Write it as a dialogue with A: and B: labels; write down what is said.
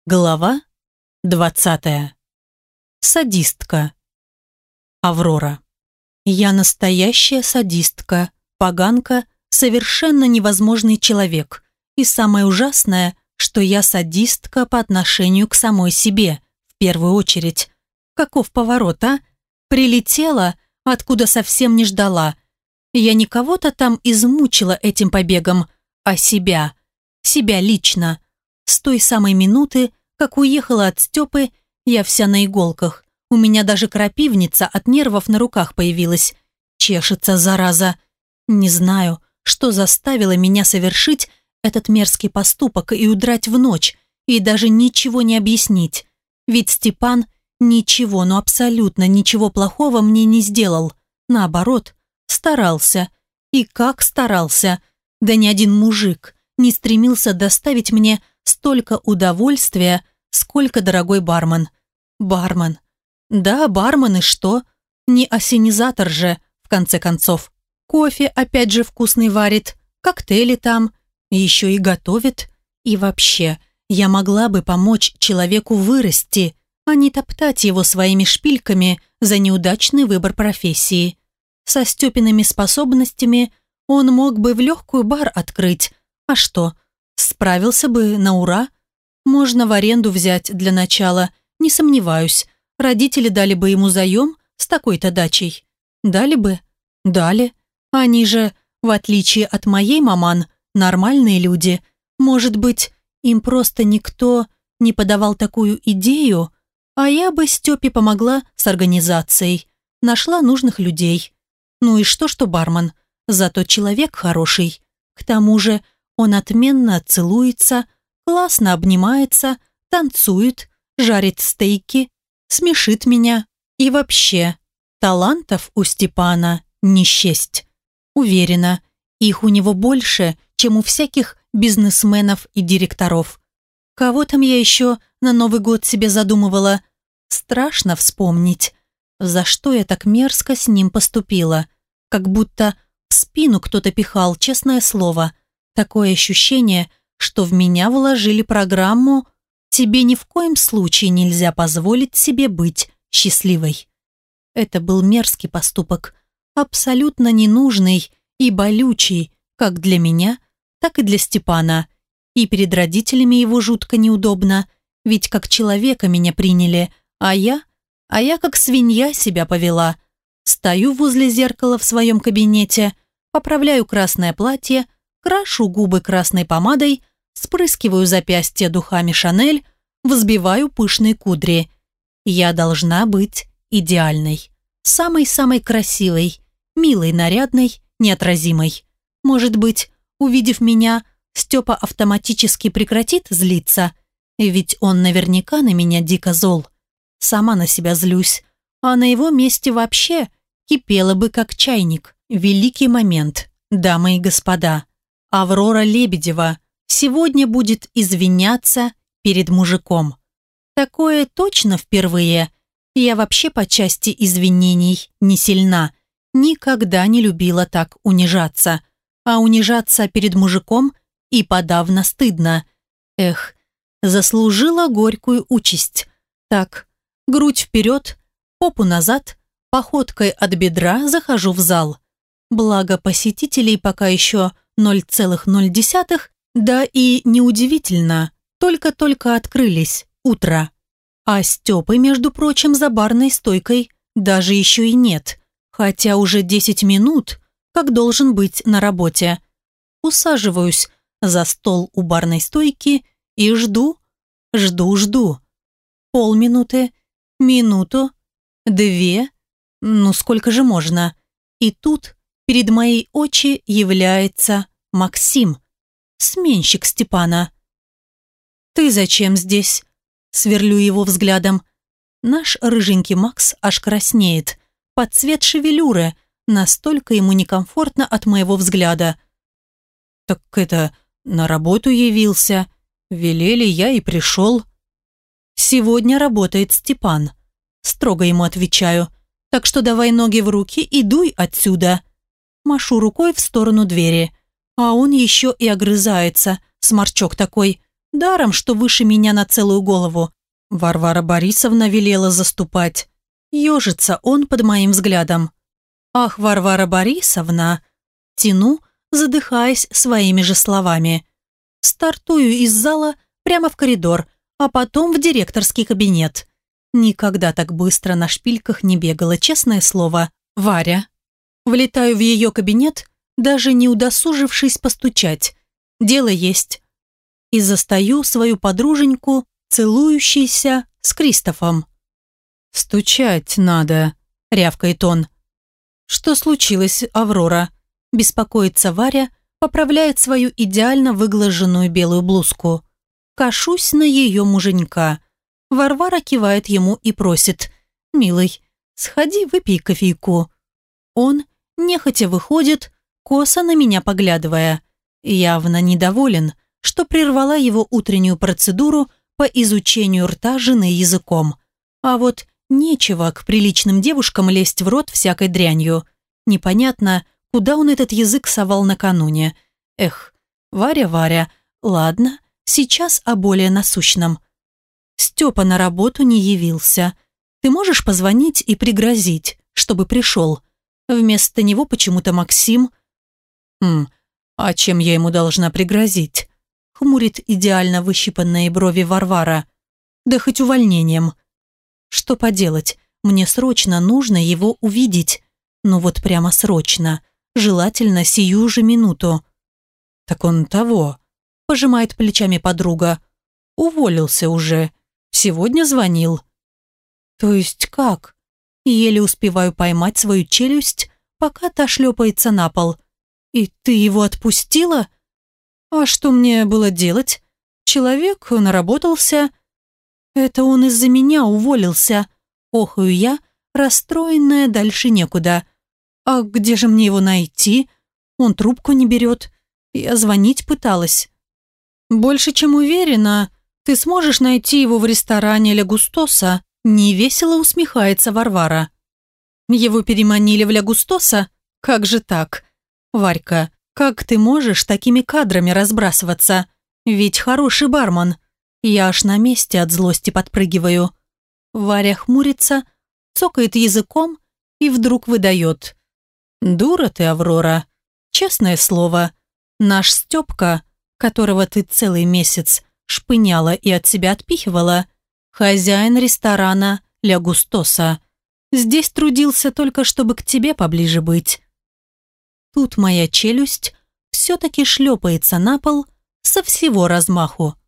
A: Глава 20. Садистка. Аврора. Я настоящая садистка, поганка, совершенно невозможный человек. И самое ужасное, что я садистка по отношению к самой себе, в первую очередь. Каков поворот, а? Прилетела, откуда совсем не ждала. Я не кого-то там измучила этим побегом, а себя. Себя лично. С той самой минуты, как уехала от Степы, я вся на иголках. У меня даже крапивница от нервов на руках появилась. Чешется, зараза. Не знаю, что заставило меня совершить этот мерзкий поступок и удрать в ночь, и даже ничего не объяснить. Ведь Степан ничего, но абсолютно ничего плохого мне не сделал. Наоборот, старался. И как старался. Да ни один мужик не стремился доставить мне столько удовольствия, сколько дорогой бармен. Бармен. Да, бармен, и что? Не ассенизатор же, в конце концов. Кофе опять же вкусный варит, коктейли там, еще и готовит. И вообще, я могла бы помочь человеку вырасти, а не топтать его своими шпильками за неудачный выбор профессии. Со Степиными способностями он мог бы в легкую бар открыть. А что, справился бы на ура? Можно в аренду взять для начала, не сомневаюсь. Родители дали бы ему заем с такой-то дачей. Дали бы? Дали. Они же, в отличие от моей маман, нормальные люди. Может быть, им просто никто не подавал такую идею, а я бы Степе помогла с организацией. Нашла нужных людей. Ну и что бармен? Зато человек хороший. К тому же он отменно целуется, классно обнимается, танцует, жарит стейки, смешит меня. И вообще, талантов у Степана не счесть. Уверена, их у него больше, чем у всяких бизнесменов и директоров. Кого там я еще на Новый год себе задумывала? Страшно вспомнить, за что я так мерзко с ним поступила. Как будто в спину кто-то пихал, честное слово. Такое ощущение, что в меня вложили программу «Тебе ни в коем случае нельзя позволить себе быть счастливой». Это был мерзкий поступок, абсолютно ненужный и болючий, как для меня, так и для Степана. И перед родителями его жутко неудобно, ведь как человека меня приняли, а я как свинья себя повела. Стою возле зеркала в своем кабинете, поправляю красное платье, крашу губы красной помадой, спрыскиваю запястья духами Шанель, взбиваю пышные кудри. Я должна быть идеальной, самой-самой красивой, милой, нарядной, неотразимой. Может быть, увидев меня, Степа автоматически прекратит злиться, ведь он наверняка на меня дико зол. Сама на себя злюсь, а на его месте вообще кипела бы как чайник. Великий момент, дамы и господа. Аврора Лебедева сегодня будет извиняться перед мужиком. Такое точно впервые. Я вообще по части извинений не сильна. Никогда не любила так унижаться. А унижаться перед мужиком и подавно стыдно. Эх, заслужила горькую участь. Так, грудь вперед, попу назад, походкой от бедра захожу в зал. Благо посетителей пока еще 0,0, да и неудивительно, только-только открылись, утро. А Степы, между прочим, за барной стойкой даже еще и нет, хотя уже 10 минут, как должен быть на работе. Усаживаюсь за стол у барной стойки и жду. Полминуты, минуту, 2, ну сколько же можно. И тут перед моей очи является Максим, сменщик Степана. «Ты зачем здесь?» – сверлю его взглядом. Наш рыженький Макс аж краснеет, под цвет шевелюры, настолько ему некомфортно от моего взгляда. «Так это, на работу явился, велели, я и пришел». «Сегодня работает Степан», – строго ему отвечаю, «так что давай ноги в руки и дуй отсюда». Машу рукой в сторону двери, а он еще и огрызается, сморчок такой. Даром, что выше меня на целую голову. Варвара Борисовна велела заступать. Ёжится он под моим взглядом. «Ах, Варвара Борисовна!» Тяну, задыхаясь своими же словами. Стартую из зала прямо в коридор, а потом в директорский кабинет. Никогда так быстро на шпильках не бегала, честное слово. Варя. Влетаю в ее кабинет, даже не удосужившись постучать. Дело есть. И застаю свою подруженьку, целующейся с Кристофом. «Стучать надо», — рявкает он. «Что случилось, Аврора?» Беспокоится Варя, поправляет свою идеально выглаженную белую блузку. Кашусь на ее муженька. Варвара кивает ему и просит: «Милый, сходи, выпей кофейку». Он нехотя выходит, косо на меня поглядывая. Явно недоволен, что прервала его утреннюю процедуру по изучению рта жены языком. А вот нечего к приличным девушкам лезть в рот всякой дрянью. Непонятно, куда он этот язык совал накануне. Эх, Варя, ладно, сейчас о более насущном. Степа на работу не явился. Ты можешь позвонить и пригрозить, чтобы пришел? Вместо него почему-то Максим. А чем я ему должна пригрозить? Хмурит идеально выщипанные брови Варвара. Да хоть увольнением. Что поделать, мне срочно нужно его увидеть. Ну вот прямо срочно. Желательно сию же минуту. Так он того. Пожимает плечами подруга. Уволился уже. Сегодня звонил. То есть как? Еле успеваю поймать свою челюсть, пока та шлепается на пол. И ты его отпустила? А что мне было делать? Человек наработался. Это он из-за меня уволился. Охаю я, расстроенная дальше некуда. А где же мне его найти? Он трубку не берет. Я звонить пыталась. Больше чем уверена, ты сможешь найти его в ресторане Ля Густоса. Невесело усмехается Варвара. Его переманили в Ля Густоса? Как же так? Варька, как ты можешь такими кадрами разбрасываться? Ведь хороший бармен. Я аж на месте от злости подпрыгиваю. Варя хмурится, цокает языком и вдруг выдает: «Дура ты, Аврора. Честное слово, наш Степка, которого ты целый месяц шпыняла и от себя отпихивала, хозяин ресторана Ля Густоса. Здесь трудился только, чтобы к тебе поближе быть». Тут моя челюсть все-таки шлепается на пол со всего размаху.